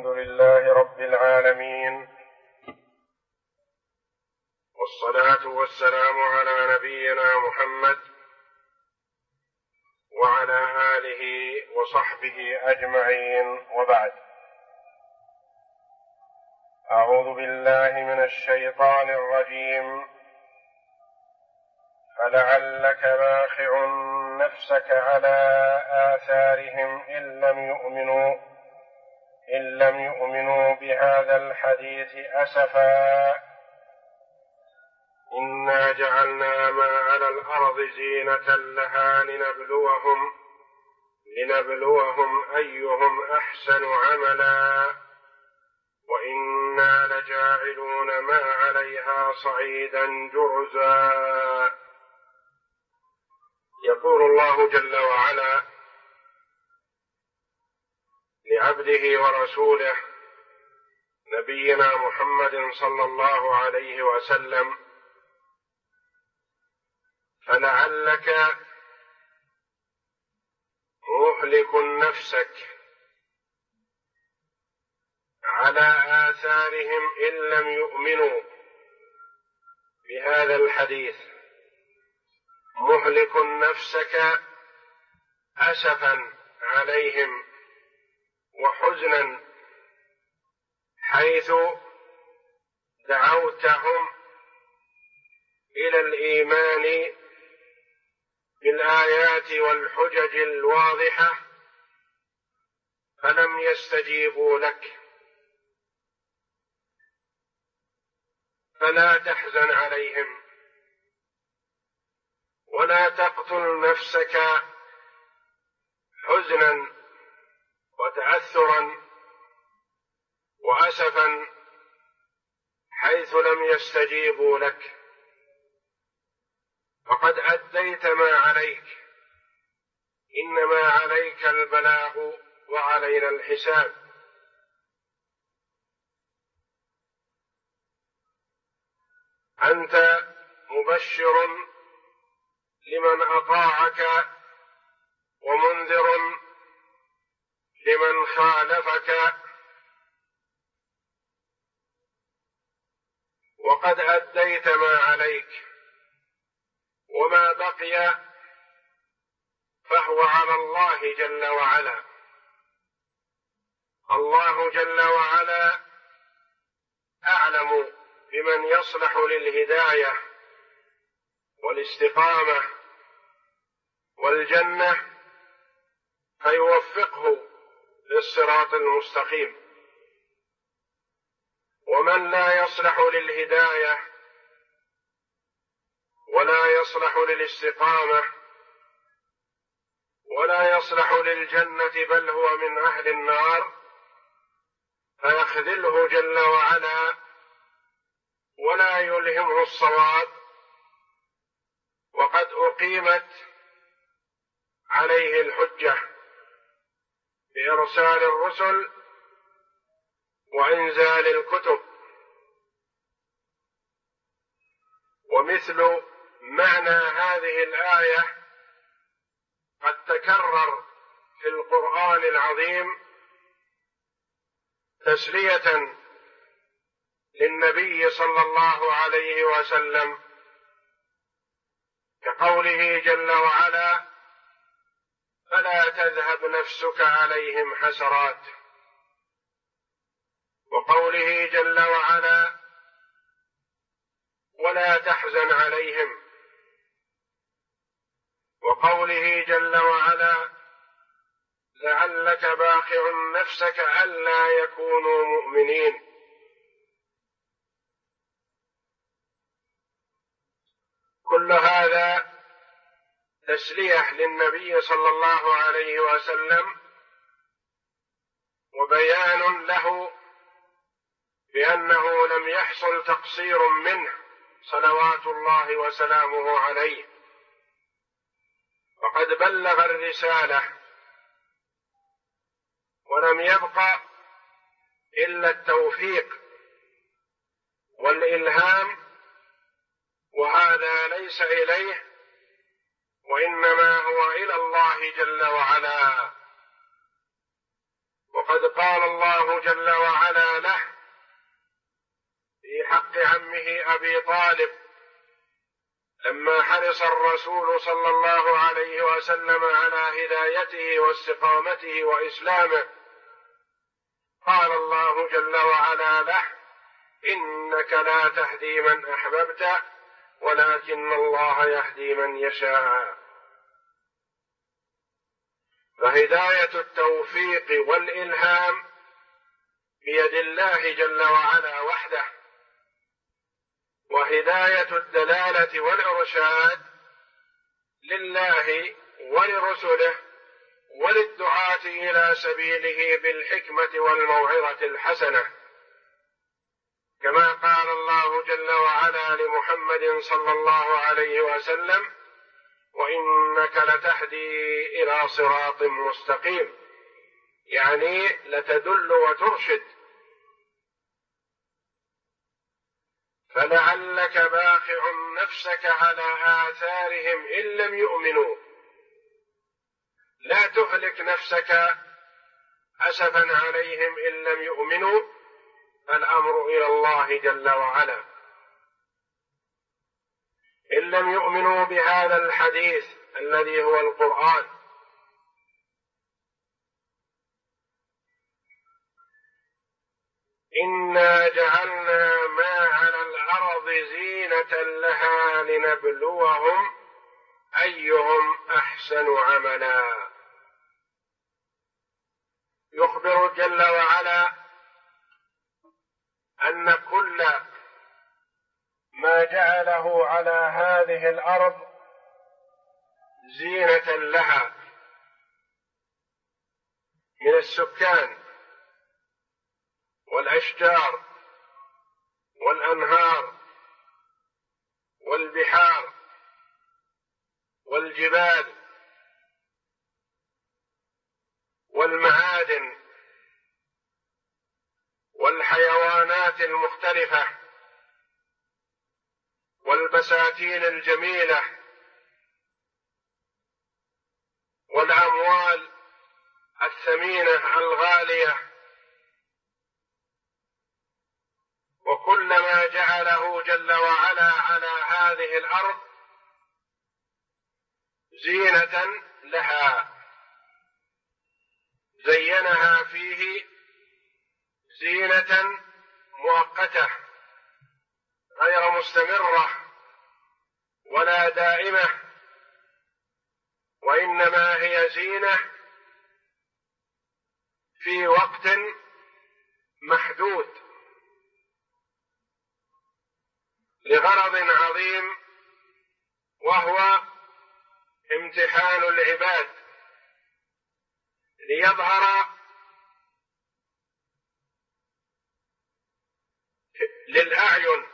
الحمد لله رب العالمين، والصلاة والسلام على نبينا محمد وعلى آله وصحبه أجمعين، وبعد. أعوذ بالله من الشيطان الرجيم. فلعلك باخع نفسك على آثارهم إن لم يؤمنوا بهذا الحديث أسفا. إنا جعلنا ما على الأرض زينة لها لنبلوهم أيهم أحسن عملا وإنا لجاعلون ما عليها صعيدا جرزا. يقول الله جل وعلا لعبده ورسوله نبينا محمد صلى الله عليه وسلم: فلعلك مهلك نفسك على آثارهم إن لم يؤمنوا بهذا الحديث، مهلك نفسك أسفا عليهم وحزنا، حيث دعوتهم إلى الإيمان بالآيات والحجج الواضحة فلم يستجيبوا لك، فلا تحزن عليهم ولا تقتل نفسك حزنا وتأثرا وأسفا حيث لم يستجيبوا لك، فقد أديت ما عليك، إنما عليك البلاغ وعلينا الحساب. أنت مبشر لمن أطاعك ومنذر لمن خالفك، وقد أديت ما عليك، وما بقي فهو على الله جل وعلا. الله جل وعلا أعلم بمن يصلح للهداية والاستقامة والجنة فيوفقه للصراط المستقيم، ومن لا يصلح للهداية ولا يصلح للاستقامة ولا يصلح للجنة بل هو من أهل النار فيخذله جل وعلا ولا يلهمه الصواب، وقد أقيمت عليه الحجة بإرسال الرسل وإنزال الكتب. ومثل معنى هذه الآية قد تكرر في القرآن العظيم تسلية للنبي صلى الله عليه وسلم، كقوله جل وعلا: فلا تذهب نفسك عليهم حسرات، وقوله جل وعلا: ولا تحزن عليهم، وقوله جل وعلا: لعلك باخع نفسك ألا يكونوا مؤمنين. كل هذا تسلية للنبي صلى الله عليه وسلم وبيان له بأنه لم يحصل تقصير منه صلوات الله وسلامه عليه، فقد بلغ الرسالة ولم يبق إلا التوفيق والإلهام، وهذا ليس إليه وإنما هو إلى الله جل وعلا. وقد قال الله جل وعلا له في حق عمه أبي طالب لما حرص الرسول صلى الله عليه وسلم على هدايته واستقامته وإسلامه، قال الله جل وعلا له: إنك لا تهدي من أحببت ولكن الله يهدي من يشاء. فهداية التوفيق والإلهام بيد الله جل وعلا وحده، وهداية الدلالة والإرشاد لله ولرسله وللدعاة إلى سبيله بالحكمة والموعظة الحسنة، كما قال الله جل وعلا لمحمد صلى الله عليه وسلم: وإنك لتهدي إلى صراط مستقيم، يعني لتدل وترشد. فلعلك باخع نفسك على آثارهم إن لم يؤمنوا، لا تهلك نفسك أسفا عليهم إن لم يؤمنوا، الأمر إلى الله جل وعلا. إن لم يؤمنوا بهذا الحديث الذي هو القرآن. إنا جعلنا ما على الأرض زينة لها لنبلوهم أيهم أحسن عملا. يخبر جل وعلا أن كل ما جعله على هذه الأرض زينة لها من السكان والأشجار والأنهار والبحار والجبال والمعادن والحيوانات المختلفة والبساتين الجميلة والأموال الثمينة الغالية، وكل ما جعله جل وعلا على هذه الأرض زينة لها، زينها فيه زينة مؤقتة غير مستمرة ولا دائمة، وإنما هي زينة في وقت محدود لغرض عظيم، وهو امتحان العباد ليظهر للأعين،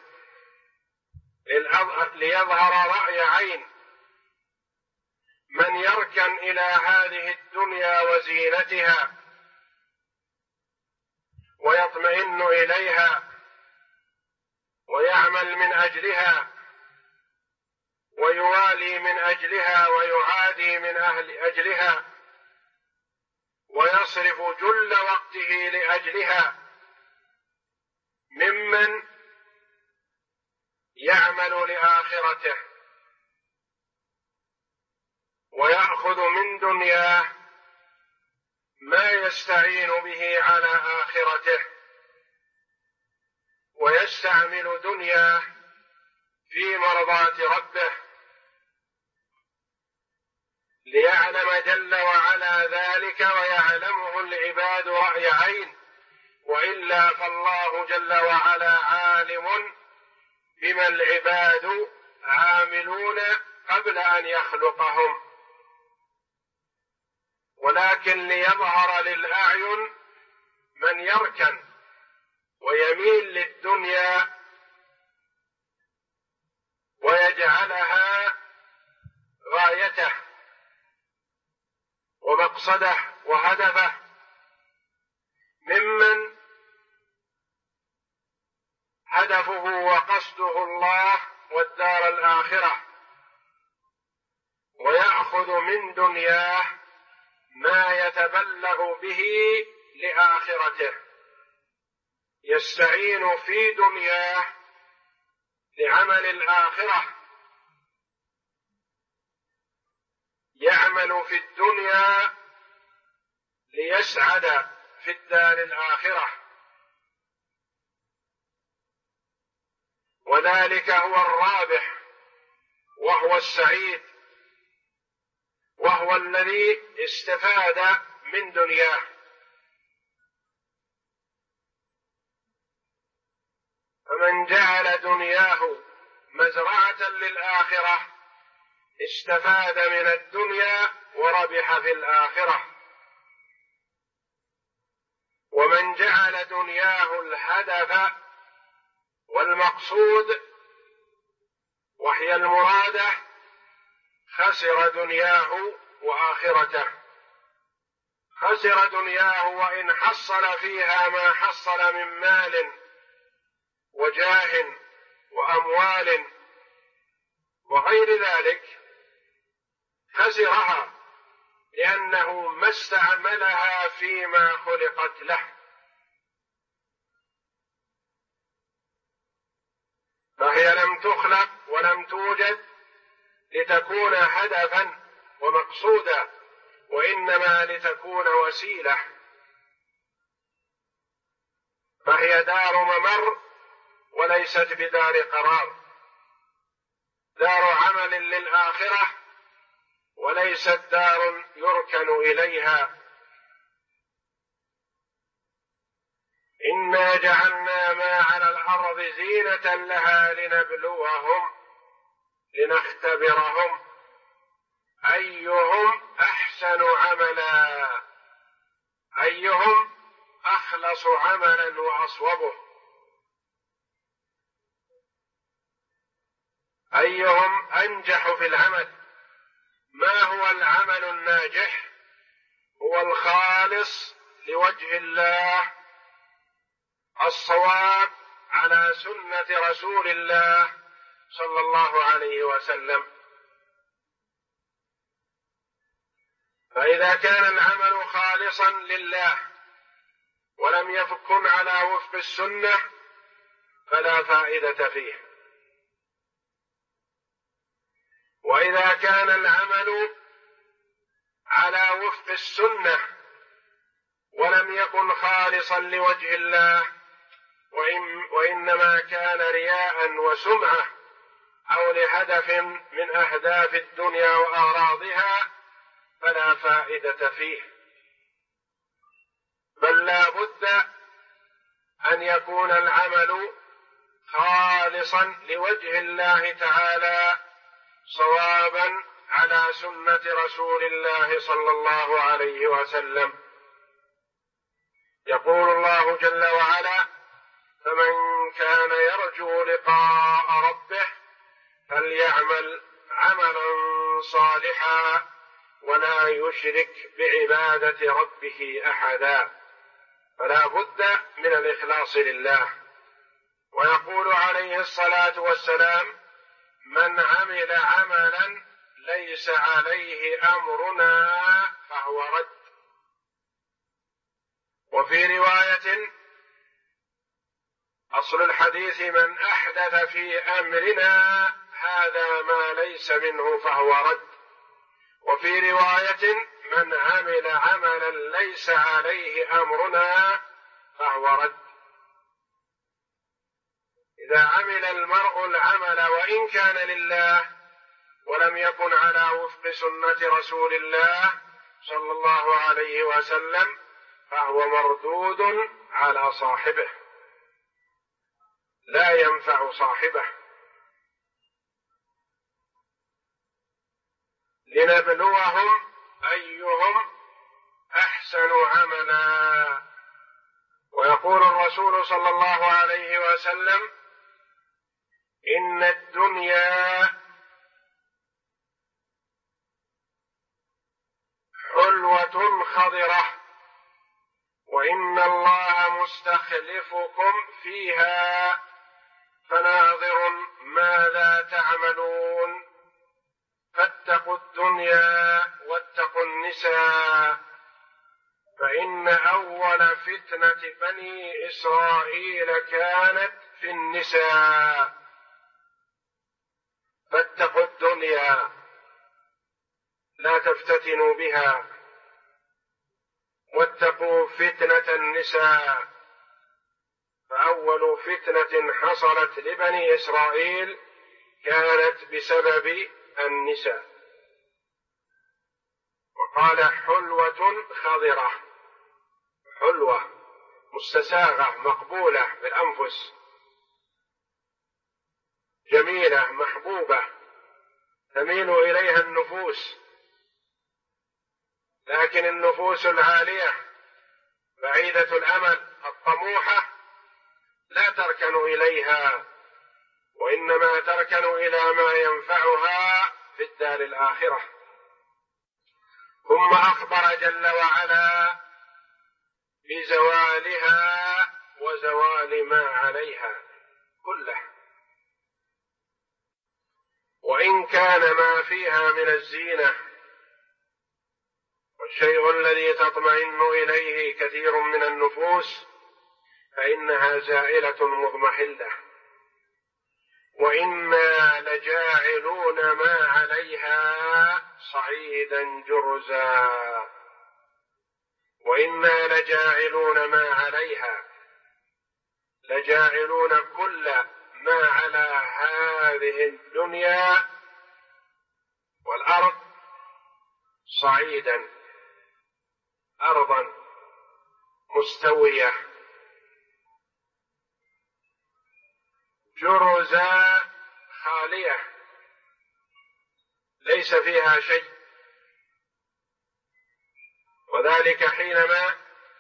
ليظهر رأي عين من يركن إلى هذه الدنيا وزينتها ويطمئن إليها ويعمل من أجلها ويوالي من أجلها ويعادي من أجلها ويصرف جل وقته لأجلها، ممن يعمل لآخرته ويأخذ من دنياه ما يستعين به على آخرته، ويستعمل دنياه في مرضاة ربه، ليعلم جل وعلا ذلك ويعلمه العباد رأي عين، وإلا فالله جل وعلا عالم بما العباد عاملون قبل أن يخلقهم، ولكن ليظهر للأعين من يركن ويميل للدنيا ويجعلها غايته ومقصده وهدفه، ممن هدفه وقصده الله والدار الآخرة، ويأخذ من دنياه ما يتبلغ به لآخرته، يستعين في دنياه لعمل الآخرة، يعمل في الدنيا ليسعد في الدار الآخرة، وذلك هو الرابح وهو السعيد، وهو الذي استفاد من دنياه. فمن جعل دنياه مزرعة للآخرة استفاد من الدنيا وربح في الآخرة، ومن جعل دنياه الهدف والمقصود وهي المرادة خسر دنياه وآخرته. خسر دنياه وإن حصل فيها ما حصل من مال وجاه وأموال وغير ذلك، خسرها لأنه ما استعملها فيما خلقت له. فهي لم تخلق ولم توجد لتكون هدفا ومقصودا، وإنما لتكون وسيلة. فهي دار ممر وليست بدار قرار، دار عمل للآخرة وليست دار يركن إليها. إنا جعلنا ما على الأرض زينة لها لنبلوهم لنختبرهم أيهم أحسن عملا، أيهم أخلص عملا وأصوبه، أيهم أنجح في العمل. ما هو العمل الناجح؟ هو الخالص لوجه الله، الصواب على سنة رسول الله صلى الله عليه وسلم. فإذا كان العمل خالصا لله ولم يكن على وفق السنة فلا فائدة فيه، وإذا كان العمل على وفق السنة ولم يكن خالصا لوجه الله وإنما كان رياء وسمعة أو لهدف من أهداف الدنيا وأغراضها فلا فائدة فيه، بل لا بد أن يكون العمل خالصا لوجه الله تعالى صوابا على سنة رسول الله صلى الله عليه وسلم. يقول الله جل وعلا: فمن كان يرجو لقاء ربه فليعمل عملا صالحا ولا يشرك بعبادة ربه أحدا. فلا بد من الإخلاص لله. ويقول عليه الصلاة والسلام: من عمل عملا ليس عليه أمرنا فهو رد. وفي رواية: أصل الحديث: من أحدث في أمرنا هذا ما ليس منه فهو رد. وفي رواية: من عمل عملا ليس عليه أمرنا فهو رد. إذا عمل المرء العمل وإن كان لله ولم يكن على وفق سنة رسول الله صلى الله عليه وسلم فهو مردود على صاحبه، لا ينفع صاحبه. لنبلوهم أيهم أحسن عملا. ويقول الرسول صلى الله عليه وسلم: إن الدنيا حلوة خضرة وإن الله مستخلفكم فيها فناظر ماذا تعملون فاتقوا الدنيا واتقوا النساء فإن أول فتنة بني إسرائيل كانت في النساء، فاتقوا الدنيا لا تفتتنوا بها، واتقوا فتنة النساء. فأول فتنة حصلت لبني إسرائيل كانت بسبب النساء. وقال حلوة خضرة، حلوة مستساغة مقبولة بالأنفس، جميلة محبوبة تميل إليها النفوس، لكن النفوس العالية بعيدة الأمل الطموحة لا تركن إليها، وإنما تركن إلى ما ينفعها في الدار الآخرة. ثم أخبر جل وعلا بزوالها وزوال ما عليها كله، وإن كان ما فيها من الزينة والشيء الذي تطمئن إليه كثير من النفوس فإنها زائلة مضمحلة، وإنا لجاعلون ما عليها صعيدا جرزا. وإنا لجاعلون ما عليها، لجاعلون كل ما على هذه الدنيا والأرض صعيدا، أرضا مستوية، جرزا خالية ليس فيها شيء. وذلك حينما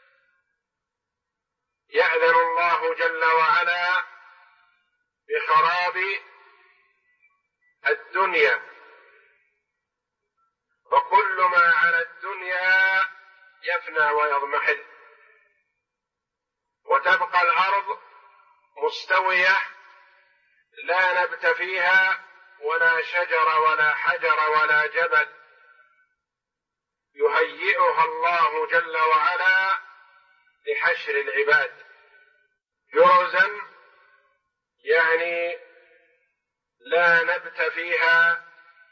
يأذن الله جل وعلا بخراب الدنيا، وكل ما على الدنيا يفنى ويضمحل، وتبقى الأرض مستوية لا نبت فيها ولا شجر ولا حجر ولا جبل، يهيئها الله جل وعلا لحشر العباد. جرزا يعني لا نبت فيها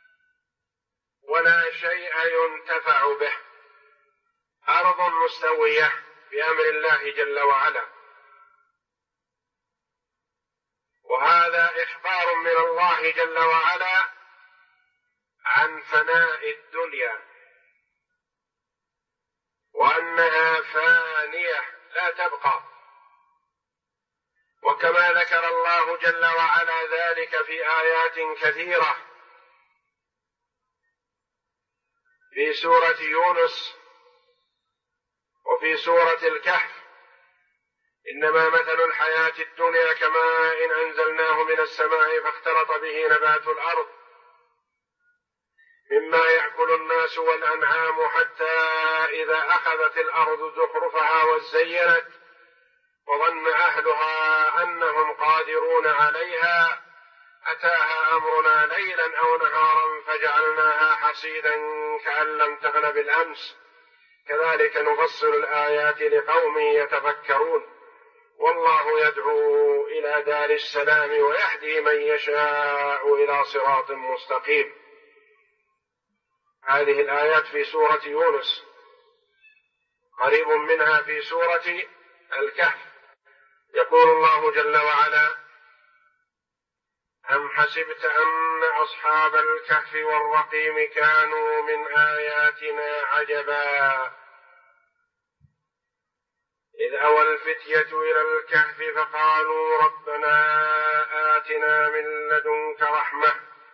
ولا شيء ينتفع به، أرض مستوية بأمر الله جل وعلا. وهذا إخبار من الله جل وعلا عن فناء الدنيا، وأنها فانية لا تبقى. وكما ذكر الله جل وعلا ذلك في آيات كثيرة في سورة يونس وفي سورة الكهف: إنما مثل الحياة الدنيا كماء إن أنزلناه من السماء فاختلط به نبات الأرض مما يأكل الناس والأنعام حتى إذا أخذت الأرض زخرفها وزينت وظن أهلها أنهم قادرون عليها أتاها أمرنا ليلا أو نهارا فجعلناها حصيدا كأن لم تغن بالأمس كذلك نفصل الآيات لقوم يتفكرون والله يدعو إلى دار السلام ويهدي من يشاء إلى صراط مستقيم. هذه الآيات في سورة يونس، قريب منها في سورة الكهف. يقول الله جل وعلا: أم حسبت أن أصحاب الكهف والرقيم كانوا من آياتنا عجبا إذ أوى الفتية إلى الكهف فقالوا ربنا آتنا من لدنك رحمة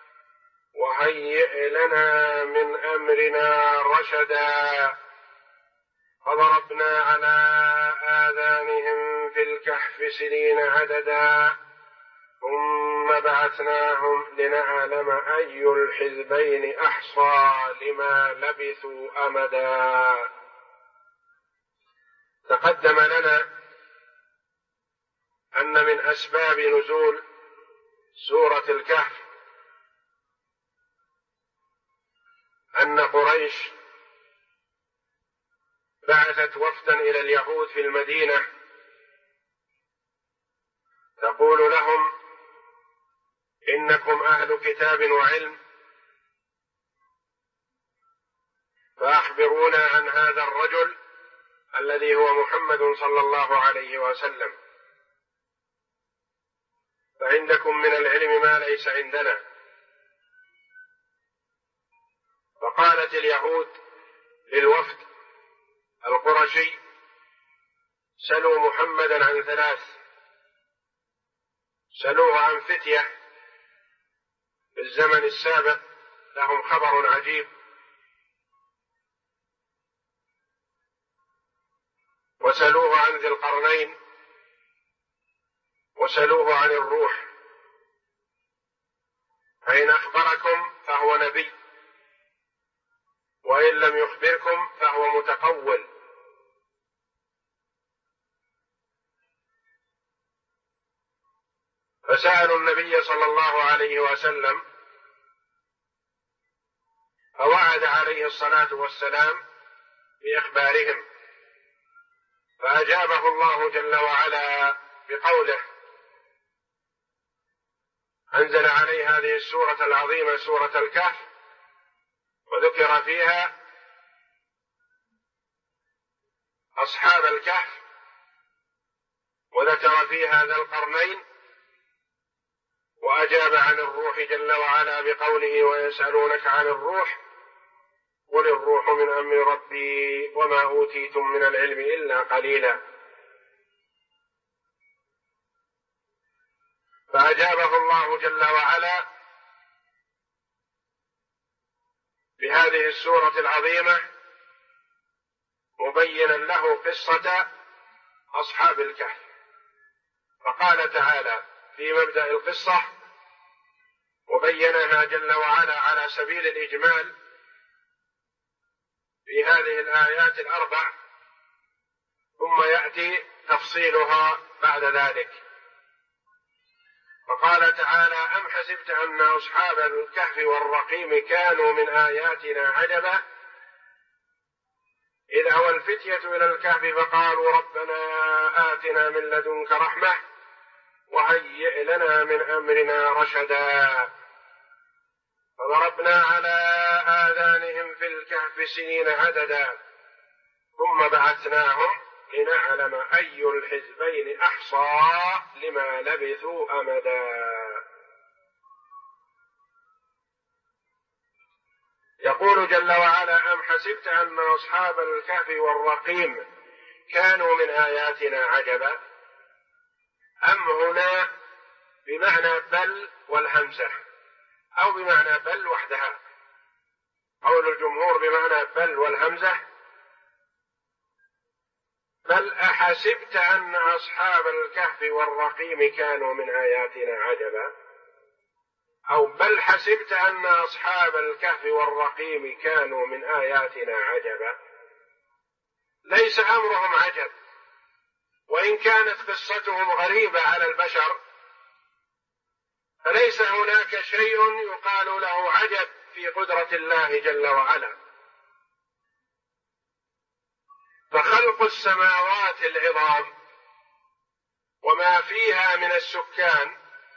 وهيئ لنا من أمرنا رشدا فضربنا على آذانهم في الكهف سنين عددا ثم بعثناهم لنعلم أي الحزبين أحصى لما لبثوا أمدا. تقدم لنا أن من أسباب نزول سورة الكهف أن قريش بعثت وفدا إلى اليهود في المدينة تقول لهم: إنكم أهل كتاب وعلم، فأخبرونا عن هذا الرجل الذي هو محمد صلى الله عليه وسلم، فعندكم من العلم ما ليس عندنا. فقالت اليهود للوفد القرشي: سلوا محمدا عن ثلاث، سلوه عن فتية في الزمن السابق لهم خبر عجيب، وسلوه عن ذي القرنين، وسلوه عن الروح، فإن أخبركم فهو نبي، وإن لم يخبركم فهو متقول. فسألوا النبي صلى الله عليه وسلم، فوعد عليه الصلاة والسلام بإخبارهم، فأجابه الله جل وعلا بقوله: أنزل عليه هذه السورة العظيمة سورة الكهف، وذكر فيها أصحاب الكهف، وذكر فيها ذا القرنين، وأجاب عن الروح جل وعلا بقوله: ويسألونك عن الروح قل الروح من أمر ربي وما أوتيتم من العلم إلا قليلا. فأجابه الله جل وعلا بهذه السورة العظيمة مبينا له قصة أصحاب الكهف. فقال تعالى في مبدأ القصة وبينها جل وعلا على سبيل الإجمال في هذه الآيات الأربع، ثم يأتي تفصيلها بعد ذلك. فقال تعالى: أم حسبت أن أصحاب الكهف والرقيم كانوا من آياتنا عجبا إذ أوى الفتية إلى الكهف فقالوا ربنا آتنا من لدنك رحمة وهيئ لنا من أمرنا رشدا فضربنا على آذانهم في الكهف سنين عددا ثم بعثناهم لنعلم أي الحزبين أحصى لما لبثوا أمدا. يقول جل وعلا: أم حسبت أن أصحاب الكهف والرقيم كانوا من آياتنا عجبا. أم هنا بمعنى بل والهمزة، أو بمعنى بل وحدها. قول الجمهور بمعنى بل والهمزة: بل أحسبت أن أصحاب الكهف والرقيم كانوا من آياتنا عجبا، أو بل حسبت أن أصحاب الكهف والرقيم كانوا من آياتنا عجبا. ليس أمرهم عجب، وإن كانت قصتهم غريبة على البشر فليس هناك شيء يقال له عجب في قدرة الله جل وعلا. فخلق السماوات العظام وما فيها من السكان،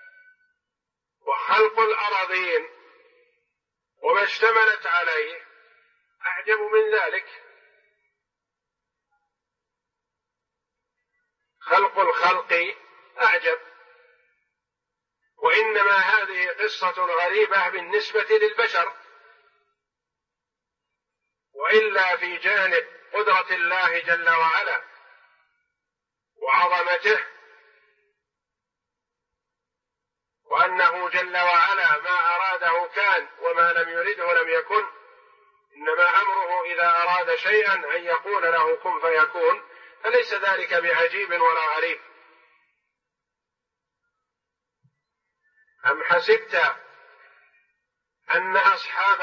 وخلق الأراضين وما اشتملت عليه أعجب من ذلك. خلق الخلق أعجب، وإنما هذه قصة غريبة بالنسبة للبشر، وإلا في جانب قدرة الله جل وعلا وعظمته، وأنه جل وعلا ما أراده كان وما لم يرده لم يكن، إنما أمره إذا أراد شيئا أن يقول له كن فيكون، فليس ذلك بعجيب ولا غريب. أم حسبت أن أصحاب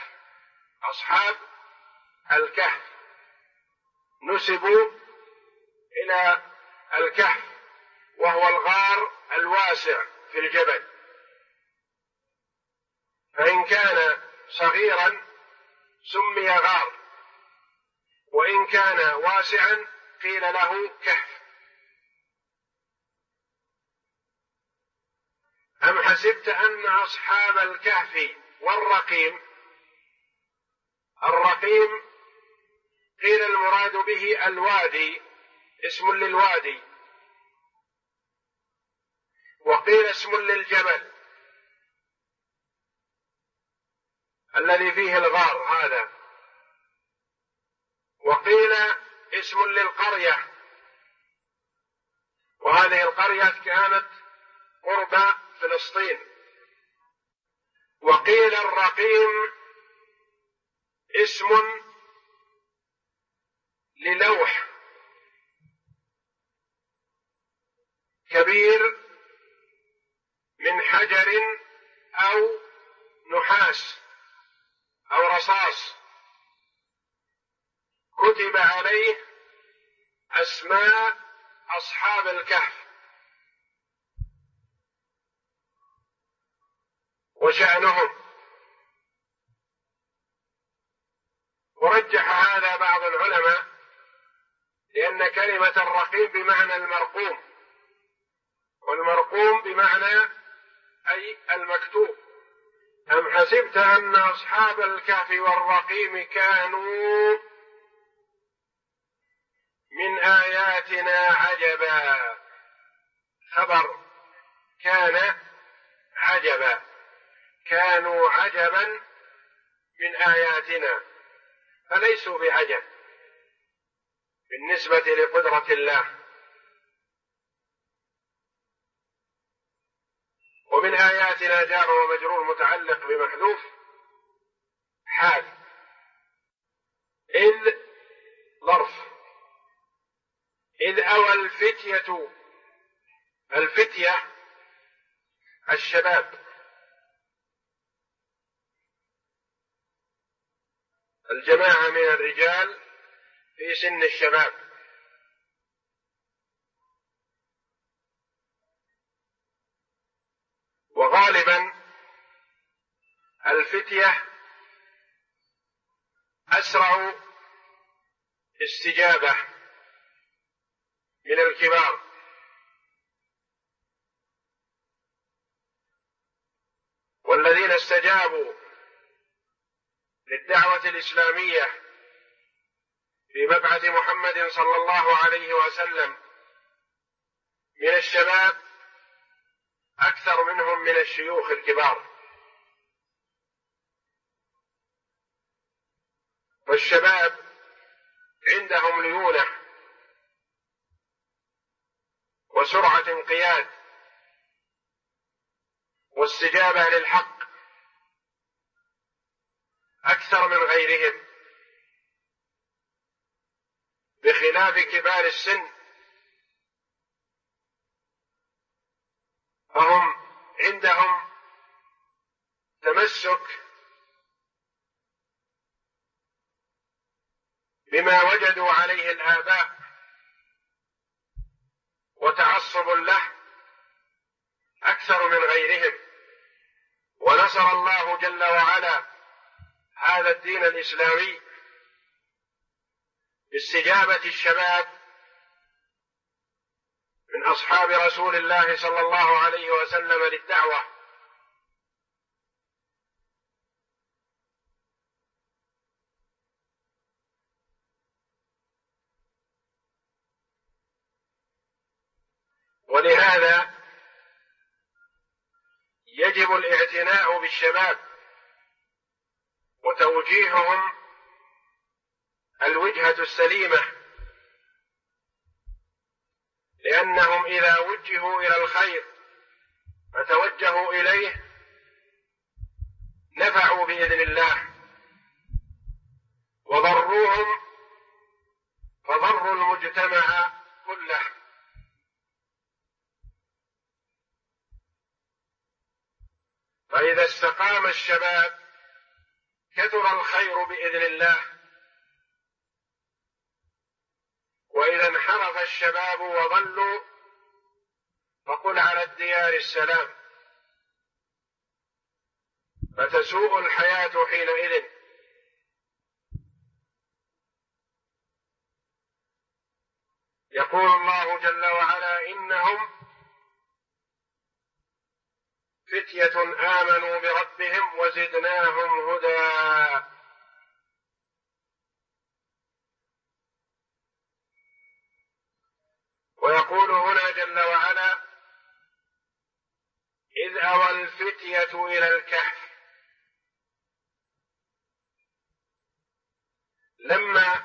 الكهف نسبوا إلى الكهف وهو الغار الواسع في الجبل، فإن كان صغيرا سمي غار، وإن كان واسعا قيل له كهف. أم حسبت أن أصحاب الكهف والرقيم، الرقيم قيل المراد به الوادي، اسم للوادي، وقيل اسم للجبل الذي فيه الغار هذا، وقيل اسم للقرية، وهذه القرية كانت قرب فلسطين. وقيل الرقيم اسم للوح كبير من حجر أو نحاس أو رصاص كتب عليه أسماء أصحاب الكهف وشأنهم. ورجح هذا بعض العلماء لأن كلمة الرقيم بمعنى المرقوم، والمرقوم بمعنى أي المكتوب. أم حسبت أن أصحاب الكهف والرقيم كانوا من آياتنا عجبا، خبر كان عجبا، كانوا عجبا من آياتنا، فليسوا بعجب بالنسبة لقدرة الله. ومن آياتنا جار ومجرور متعلق بمحذوف حال، إذ ظرف، إذ أوى الفتية الشباب، الجماعة من الرجال في سن الشباب. وغالبا الفتية أسرع استجابة من الكبار، والذين استجابوا للدعوة الإسلامية في مبعث محمد صلى الله عليه وسلم من الشباب أكثر منهم من الشيوخ الكبار. والشباب عندهم ليونة وسرعة انقياد واستجابة للحق أكثر من غيرهم، بخلاف كبار السن فهم عندهم تمسك بما وجدوا عليه الآباء وتعصب له أكثر من غيرهم. ونصر الله جل وعلا هذا الدين الإسلامي باستجابة الشباب من أصحاب رسول الله صلى الله عليه وسلم للدعوة. ولهذا يجب الاعتناء بالشباب وتوجيههم الوجهة السليمة، لأنهم إذا وجهوا إلى الخير فتوجهوا إليه نفعوا بإذن الله، وضروهم فضروا المجتمع كله. فإذا استقام الشباب كثر الخير بإذن الله، وإذا انحرف الشباب وضلوا فقل على الديار السلام، فتسوء الحياة حينئذ. يقول الله جل وعلا: إنهم فتية آمنوا بربهم وزدناهم هدى. ويقول هنا جل وعلا: إذ أوى الفتية إلى الكهف. لما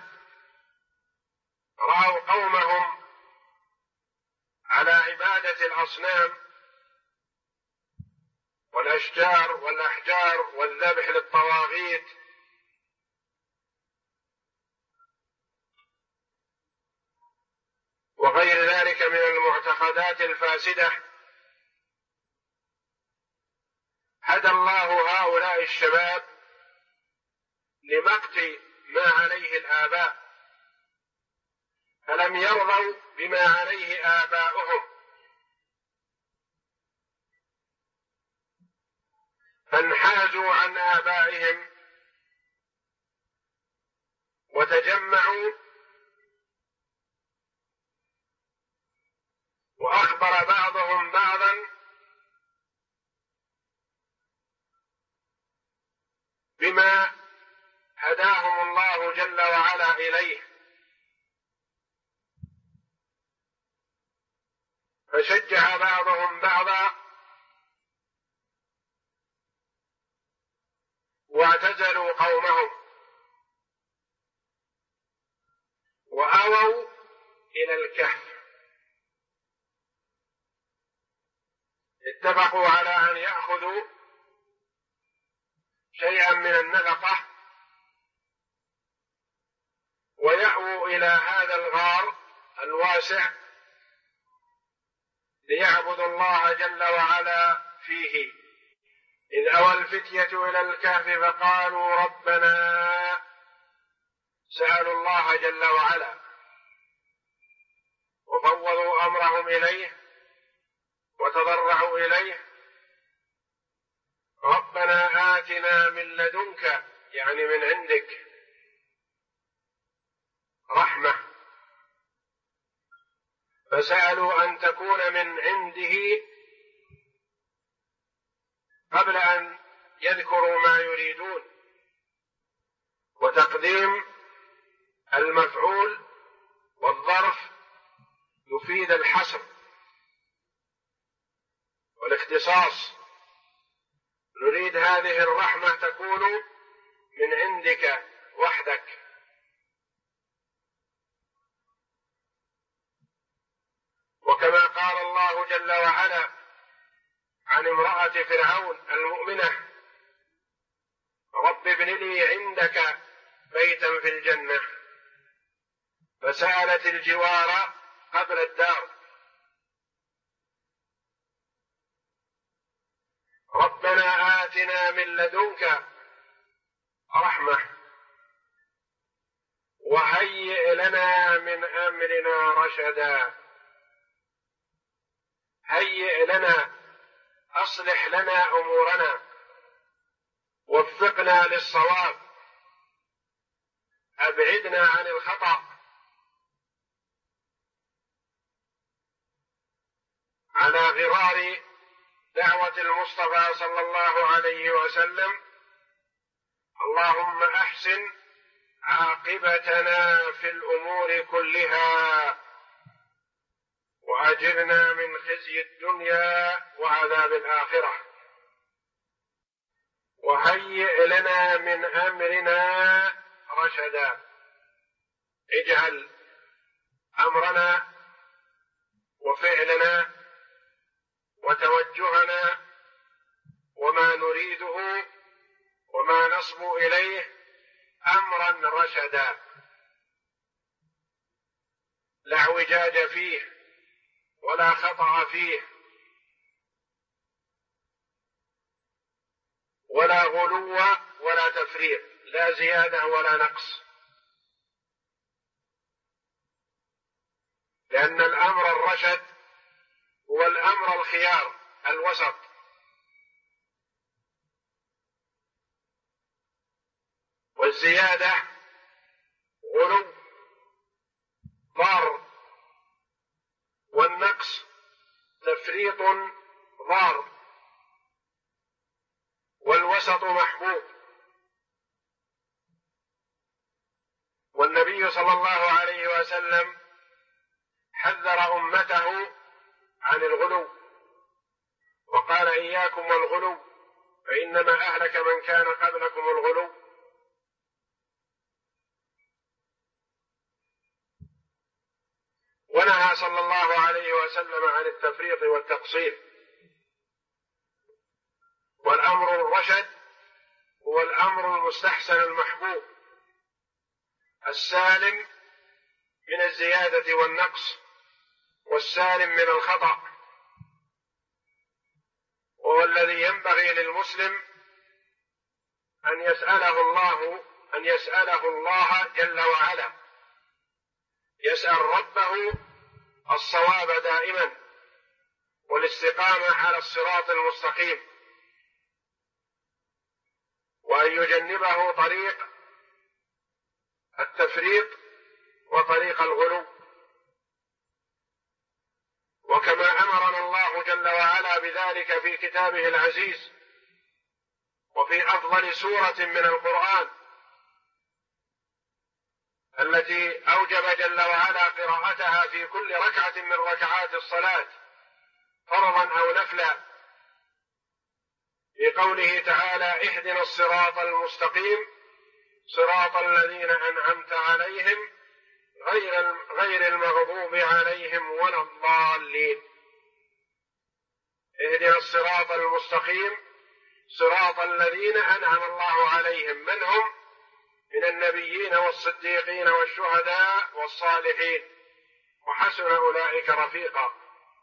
رأوا قومهم على عبادة الأصنام والأشجار والأحجار والذبح للطواغيت وغير ذلك من المعتقدات الفاسدة، هدى الله هؤلاء الشباب لمقت ما عليه الآباء، فلم يرضوا بما عليه آباؤهم، فانحازوا عن آبائهم وتجمعوا. وأخبر بعضهم بعضا بما هداهم الله جل وعلا إليه، فشجع بعضهم بعضا واعتزلوا قومهم وآووا إلى الكهف. اتفقوا على أن يأخذوا شيئا من النفقة ويأووا إلى هذا الغار الواسع ليعبدوا الله جل وعلا فيه. إذ أوى الفتية إلى الكهف فقالوا ربنا، سألوا الله جل وعلا وفوضوا أمرهم إليه وتضرعوا إليه: ربنا آتنا من لدنك، يعني من عندك، رحمة. فسألوا أن تكون من عنده قبل أن يذكروا ما يريدون، وتقديم المفعول والظرف يفيد الحصر والاختصاص. نريد هذه الرحمة تكون من عندك وحدك. وكما قال الله جل وعلا عن امرأة فرعون المؤمنة: رب ابن لي عندك بيتا في الجنة، فسألت الجوار قبل الدار. ربنا آتنا من لدنك رحمة وهيئ لنا من أمرنا رشدا. هيئ لنا، أصلح لنا أمورنا، وفقنا للصواب، أبعدنا عن الخطأ. على غرار دعوة المصطفى صلى الله عليه وسلم: اللهم أحسن عاقبتنا في الأمور كلها وأجرنا من خزي الدنيا وعذاب الآخرة، وهيئ لنا من أمرنا رشدا. اجعل أمرنا وفعلنا وتوجهنا وما نريده وما نصبو إليه أمرا رشدا، لا اعوجاج فيه ولا خطأ فيه ولا غلو ولا تفريط، لا زيادة ولا نقص. لأن الأمر الرشد هو الأمر الخيار الوسط، والزيادة غلو ضار والنقص تفريط ضار، والوسط محبوب. والنبي صلى الله عليه وسلم حذر أمته عن الغلو وقال: إياكم والغلو فإنما أهلك من كان قبلكم الغلو. ونهى صلى الله عليه وسلم عن التفريط والتقصير. والأمر الرشد هو الأمر المستحسن المحبوب السالم من الزيادة والنقص والسالم من الخطأ، وهو الذي ينبغي للمسلم أن يسأله الله جل وعلا، يسأل ربه الصواب دائما والاستقامة على الصراط المستقيم، وأن يجنبه طريق التفريط وطريق الغلو. وكما أمرنا الله جل وعلا بذلك في كتابه العزيز وفي أفضل سورة من القرآن التي أوجب جل وعلا قراءتها في كل ركعة من ركعات الصلاة فرضا أو نفلا، في قوله تعالى: اهدنا الصراط المستقيم صراط الذين أنعمت عليهم غير المغضوب عليهم ولا الضالين. اهدنا الصراط المستقيم صراط الذين أنعم الله عليهم، من هم؟ من النبيين والصديقين والشهداء والصالحين، وحسن أولئك رفيقا.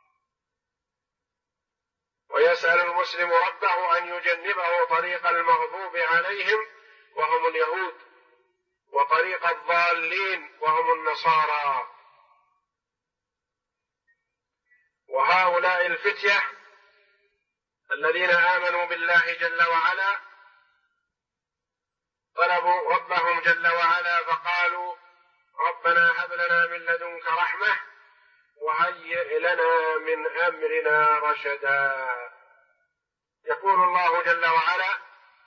ويسأل المسلم ربه أن يجنبه طريق المغضوب عليهم وهم اليهود، وطريق الضالين وهم النصارى. وهؤلاء الفتية الذين آمنوا بالله جل وعلا طلبوا ربهم جل وعلا فقالوا: ربنا هب لنا من لدنك رحمة وهيئ لنا من أمرنا رشدا. يقول الله جل وعلا: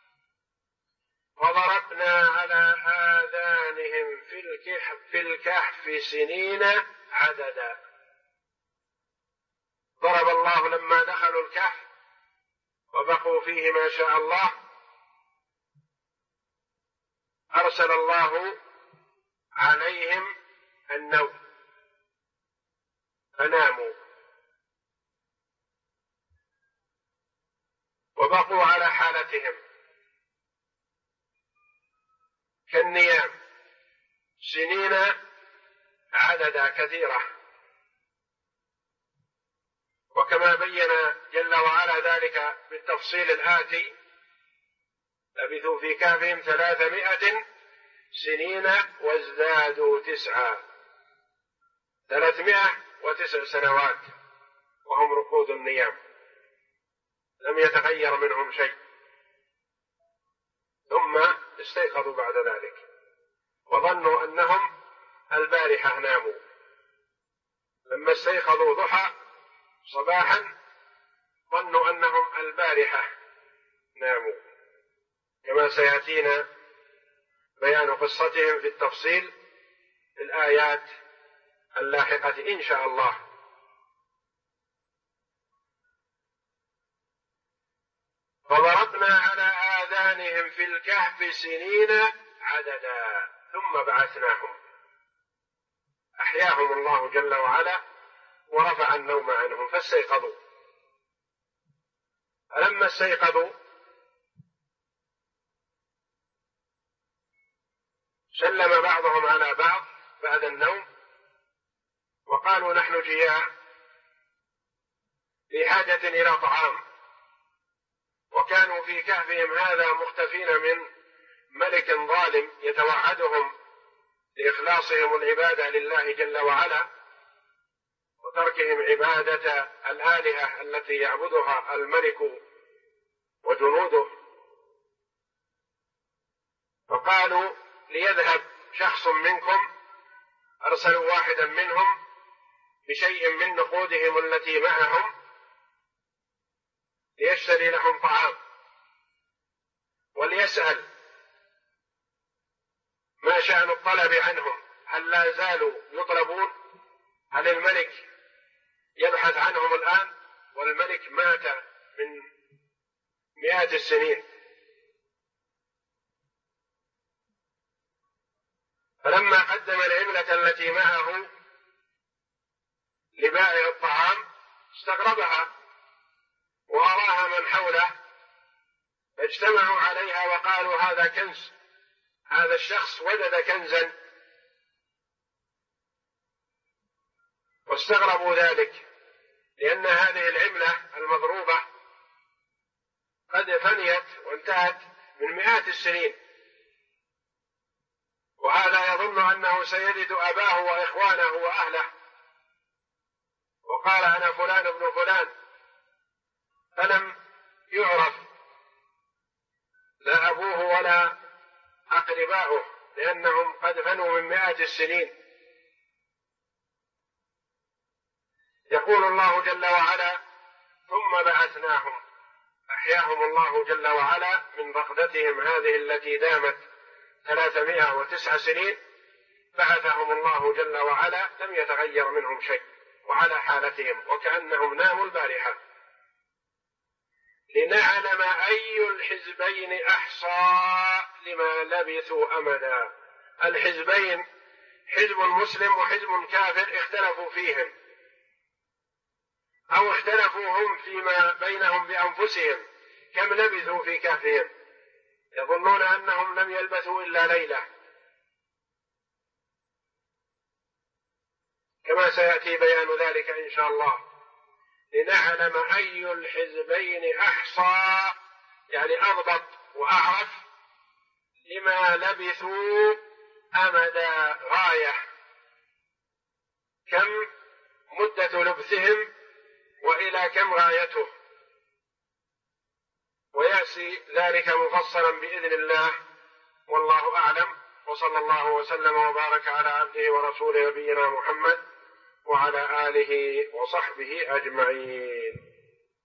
وضربنا على آذانهم في الكهف سنين عددا. ضرب الله لما دخلوا الكهف وبقوا فيه ما شاء الله، أرسل الله عليهم النوم فناموا وبقوا على حالتهم كالنيام سنين عددا كثيرة. وكما بين جل وعلا ذلك بالتفصيل الآتي: لبثوا في كهفهم 300 سنين وازدادوا 309 سنوات وهم ركود النيام، لم يتغير منهم شيء. ثم استيقظوا بعد ذلك وظنوا أنهم البارحة ناموا. لما استيقظوا ضحى صباحا ظنوا أنهم البارحة ناموا، كما سيأتينا بيان قصتهم في التفصيل في الآيات اللاحقة إن شاء الله. فضربنا على آذانهم في الكهف سنين عددا ثم بعثناهم. أحياهم الله جل وعلا ورفع النوم عنهم فاستيقظوا. فلما استيقظوا سلم بعضهم على بعض بعد النوم وقالوا: نحن جياع في حاجة إلى طعام. وكانوا في كهفهم هذا مختفين من ملك ظالم يتوعدهم لإخلاصهم العبادة لله جل وعلا وتركهم عبادة الآلهة التي يعبدها الملك وجنوده. فقالوا: ليذهب شخص منكم، أرسلوا واحدا منهم بشيء من نقودهم التي معهم ليشتري لهم طعام، وليسأل ما شأن الطلب عنهم، هل لا زالوا يطلبون؟ هل الملك يبحث عنهم الآن؟ والملك مات من مئات السنين. فلما قدم العملة التي معه لبائع الطعام استغربها وأراها من حوله، فاجتمعوا عليها وقالوا هذا كنز، هذا الشخص وجد كنزا، واستغربوا ذلك لأن هذه العملة المضروبة قد فنيت وانتهت من مئات السنين، وهذا يظن أنه سيجد أباه وإخوانه وأهله، وقال أنا فلان ابن فلان، فلم يعرف لا أبوه ولا أقرباؤه لأنهم قد فنوا من مئات السنين. يقول الله جل وعلا ثم بعثناهم، أحياهم الله جل وعلا من رقدتهم هذه التي دامت 309 سنين، بعثهم الله جل وعلا لم يتغير منهم شيء وعلى حالتهم وكأنهم ناموا البارحة، لنعلم أي الحزبين أحصى لما لبثوا أمدا. الحزبين حزب مسلم وحزب كافر اختلفوا فيهم، أو اختلفوا هم فيما بينهم بأنفسهم كم لبثوا في كهفهم، يظنون أنهم لم يلبثوا إلا ليلة، كما سيأتي بيان ذلك إن شاء الله. لنعلم أي الحزبين أحصى يعني أضبط وأعرف لما لبثوا أمدا غاية، كم مدة لبثهم وإلى كم غايته، ويأتي ذلك مفصلا بإذن الله، والله أعلم. وصلى الله وسلم وبارك على عبده ورسوله نبينا محمد وعلى آله وصحبه أجمعين.